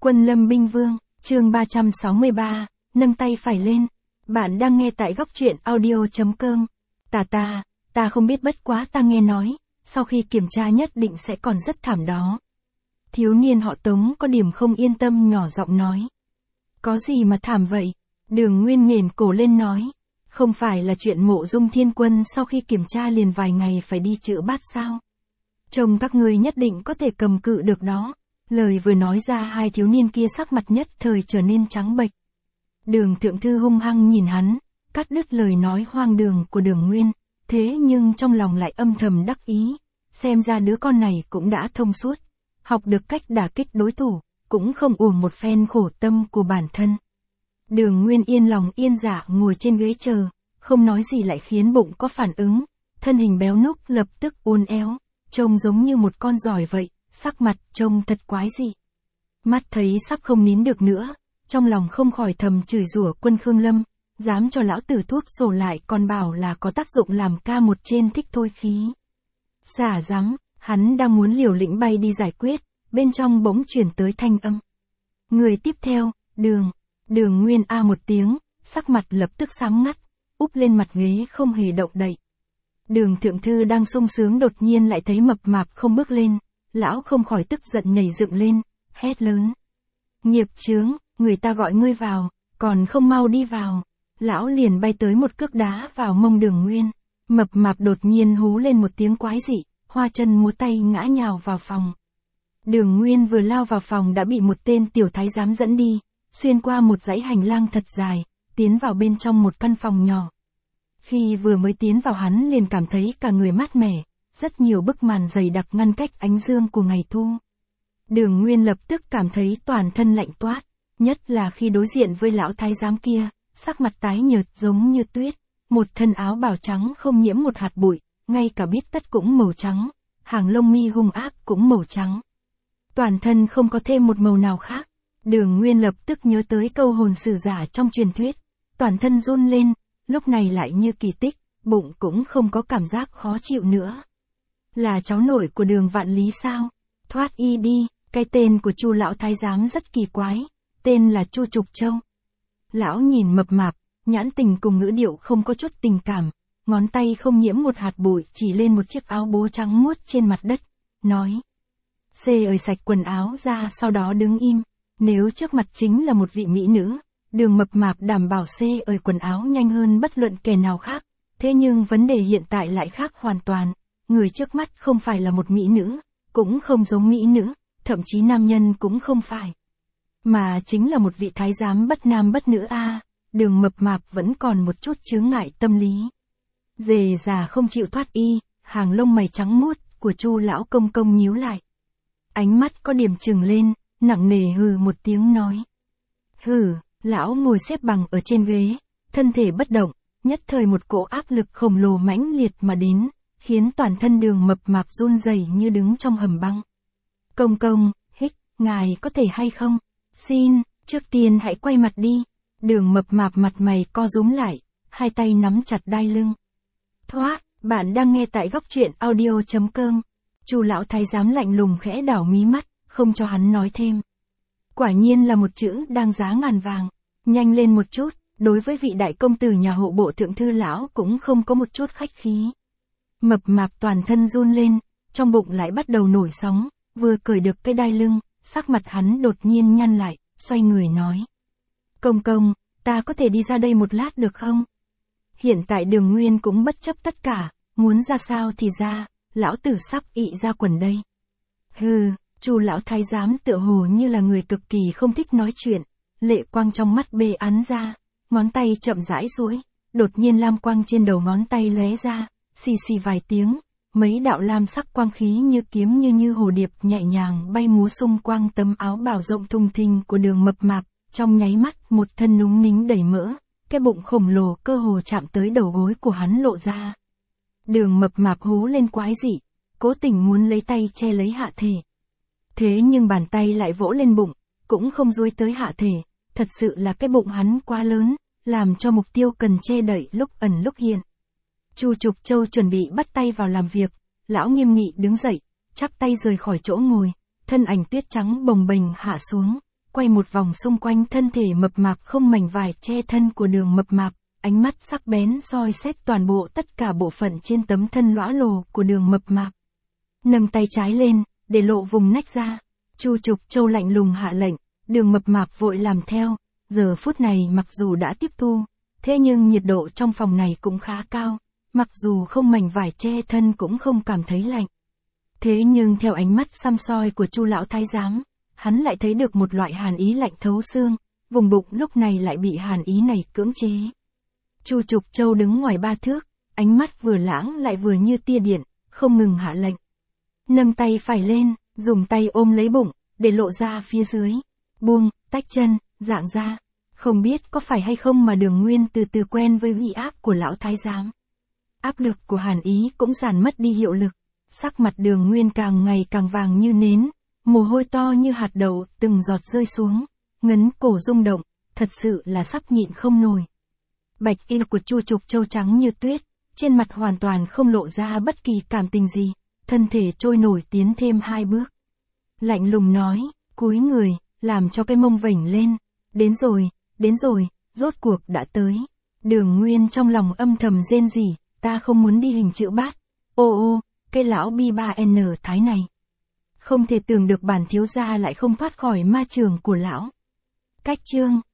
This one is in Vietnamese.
Quân Lâm Binh Vương, chương 363, nâng tay phải lên. Bạn đang nghe tại góc truyện audio.com. Ta không biết, bất quá ta nghe nói, sau khi kiểm tra nhất định sẽ còn rất thảm đó. Thiếu niên họ Tống có điểm không yên tâm nhỏ giọng nói. Có gì mà thảm vậy? Đường Nguyên nghển cổ lên nói. Không phải là chuyện Mộ Dung Thiên Quân sau khi kiểm tra liền vài ngày phải đi chữa bát sao? Trông các ngươi nhất định có thể cầm cự được đó. Lời vừa nói ra, hai thiếu niên kia sắc mặt nhất thời trở nên trắng bệch. Đường Thượng Thư hung hăng nhìn hắn, cắt đứt lời nói hoang đường của Đường Nguyên, thế nhưng trong lòng lại âm thầm đắc ý, xem ra đứa con này cũng đã thông suốt, học được cách đả kích đối thủ, cũng không uổng một phen khổ tâm của bản thân. Đường Nguyên yên lòng yên dạ ngồi trên ghế chờ, không nói gì lại khiến bụng có phản ứng, thân hình béo núc lập tức uốn éo, trông giống như một con giỏi vậy, sắc mặt trông thật quái dị. Mắt thấy sắp không nín được nữa, trong lòng không khỏi thầm chửi rủa Quân Khương Lâm, dám cho lão tử thuốc sổ lại còn bảo là có tác dụng làm ca một trên thích thôi khí. Xả rắm, hắn đang muốn liều lĩnh bay đi giải quyết, bên trong bỗng chuyển tới thanh âm. Người tiếp theo, Đường Nguyên a một tiếng, sắc mặt lập tức xám ngắt, úp lên mặt ghế không hề động đậy. Đường Thượng Thư đang sung sướng đột nhiên lại thấy mập mạp không bước lên, lão không khỏi tức giận nhảy dựng lên, hét lớn. Nghiệp chướng, người ta gọi ngươi vào, còn không mau đi vào. Lão liền bay tới một cước đá vào mông Đường Nguyên, mập mạp đột nhiên hú lên một tiếng quái dị, hoa chân múa tay ngã nhào vào phòng. Đường Nguyên vừa lao vào phòng đã bị một tên tiểu thái giám dẫn đi, xuyên qua một dãy hành lang thật dài, tiến vào bên trong một căn phòng nhỏ. Khi vừa mới tiến vào hắn liền cảm thấy cả người mát mẻ, rất nhiều bức màn dày đặc ngăn cách ánh dương của ngày thu. Đường Nguyên lập tức cảm thấy toàn thân lạnh toát, nhất là khi đối diện với lão thái giám kia, sắc mặt tái nhợt giống như tuyết, một thân áo bào trắng không nhiễm một hạt bụi, ngay cả bít tất cũng màu trắng, hàng lông mi hung ác cũng màu trắng. Toàn thân không có thêm một màu nào khác. Đường Nguyên lập tức nhớ tới câu hồn sử giả trong truyền thuyết, toàn thân run lên, lúc này lại như kỳ tích, bụng cũng không có cảm giác khó chịu nữa. Là cháu nội của Đường Vạn Lý sao? Thoát y đi, cái tên của Chu lão thái giám rất kỳ quái, tên là Chu Trục Châu. Lão nhìn mập mạp, nhãn tình cùng ngữ điệu không có chút tình cảm, ngón tay không nhiễm một hạt bụi chỉ lên một chiếc áo bố trắng muốt trên mặt đất, nói. Xê ơi sạch quần áo ra sau đó đứng im, nếu trước mặt chính là một vị mỹ nữ, Đường mập mạp đảm bảo xê ơi quần áo nhanh hơn bất luận kẻ nào khác, thế nhưng vấn đề hiện tại lại khác hoàn toàn, người trước mắt không phải là một mỹ nữ, cũng không giống mỹ nữ, thậm chí nam nhân cũng không phải. Mà chính là một vị thái giám bất nam bất nữ a. Đường mập mạp vẫn còn một chút chướng ngại tâm lý. Dề già không chịu thoát y, hàng lông mày trắng muốt của Chu lão công công nhíu lại. Ánh mắt có điểm trừng lên, nặng nề hừ một tiếng nói. Hừ, lão ngồi xếp bằng ở trên ghế, thân thể bất động, nhất thời một cỗ áp lực khổng lồ mãnh liệt mà đến, khiến toàn thân Đường mập mạp run rẩy như đứng trong hầm băng. Công công, ngài có thể hay không? Xin, trước tiên hãy quay mặt đi. Đường mập mạp mặt mày co rúm lại, hai tay nắm chặt đai lưng. Thoát, bạn đang nghe tại góc truyện audio.com. Chu lão thái giám lạnh lùng khẽ đảo mí mắt, không cho hắn nói thêm. Quả nhiên là một chữ đang giá ngàn vàng. Nhanh lên một chút, đối với vị đại công tử nhà hộ bộ thượng thư lão cũng không có một chút khách khí. Mập mạp toàn thân run lên, trong bụng lại bắt đầu nổi sóng, vừa cởi được cái đai lưng, sắc mặt hắn đột nhiên nhăn lại, xoay người nói. Công công, ta có thể đi ra đây một lát được không? Hiện tại Đường Nguyên cũng bất chấp tất cả, muốn ra sao thì ra, lão tử sắp ị ra quần đây. Hừ, Chu lão thái giám tựa hồ như là người cực kỳ không thích nói chuyện, lệ quang trong mắt bê án ra, ngón tay chậm rãi duỗi, đột nhiên lam quang trên đầu ngón tay lóe ra, xì xì vài tiếng, mấy đạo lam sắc quang khí như kiếm như hồ điệp nhẹ nhàng bay múa xung quanh tấm áo bào rộng thùng thình của Đường mập mạp, trong nháy mắt một thân núng nính đầy mỡ, cái bụng khổng lồ cơ hồ chạm tới đầu gối của hắn lộ ra. Đường mập mạp hú lên quái dị, cố tình muốn lấy tay che lấy hạ thể. Thế nhưng bàn tay lại vỗ lên bụng, cũng không duỗi tới hạ thể, thật sự là cái bụng hắn quá lớn, làm cho mục tiêu cần che đậy lúc ẩn lúc hiện. Chu Trục Châu chuẩn bị bắt tay vào làm việc, lão nghiêm nghị đứng dậy, chắp tay rời khỏi chỗ ngồi, thân ảnh tuyết trắng bồng bềnh hạ xuống, quay một vòng xung quanh thân thể mập mạp không mảnh vải che thân của Đường mập mạp, ánh mắt sắc bén soi xét toàn bộ tất cả bộ phận trên tấm thân lõa lồ của Đường mập mạp. Nâng tay trái lên, để lộ vùng nách ra. Chu Trục Châu lạnh lùng hạ lệnh, Đường mập mạp vội làm theo. Giờ phút này mặc dù đã tiếp thu, thế nhưng nhiệt độ trong phòng này cũng khá cao, mặc dù không mảnh vải che thân cũng không cảm thấy lạnh. Thế nhưng theo ánh mắt săm soi của Chu lão thái giám, hắn lại thấy được một loại hàn ý lạnh thấu xương, vùng bụng lúc này lại bị hàn ý này cưỡng chế. Chu Trục Châu đứng ngoài 3 thước, ánh mắt vừa lãng lại vừa như tia điện, không ngừng hạ lệnh. Nâng tay phải lên, dùng tay ôm lấy bụng, để lộ ra phía dưới. Buông, tách chân, dạng ra. Không biết có phải hay không mà Đường Nguyên từ từ quen với uy áp của lão thái giám. Áp lực của hàn ý cũng giảm mất đi hiệu lực. Sắc mặt Đường Nguyên càng ngày càng vàng như nến, mồ hôi to như hạt đậu từng giọt rơi xuống, ngấn cổ rung động, thật sự là sắp nhịn không nổi. Bạch y của Chu Trục Châu trắng như tuyết, trên mặt hoàn toàn không lộ ra bất kỳ cảm tình gì, thân thể trôi nổi tiến thêm 2 bước. Lạnh lùng nói, cúi người, làm cho cái mông vểnh lên, đến rồi, rốt cuộc đã tới. Đường Nguyên trong lòng âm thầm rên rỉ, ta không muốn đi hình chữ bát. Ô, cái lão B3N thái này. Không thể tưởng được bản thiếu gia lại không thoát khỏi ma trường của lão. Cách chương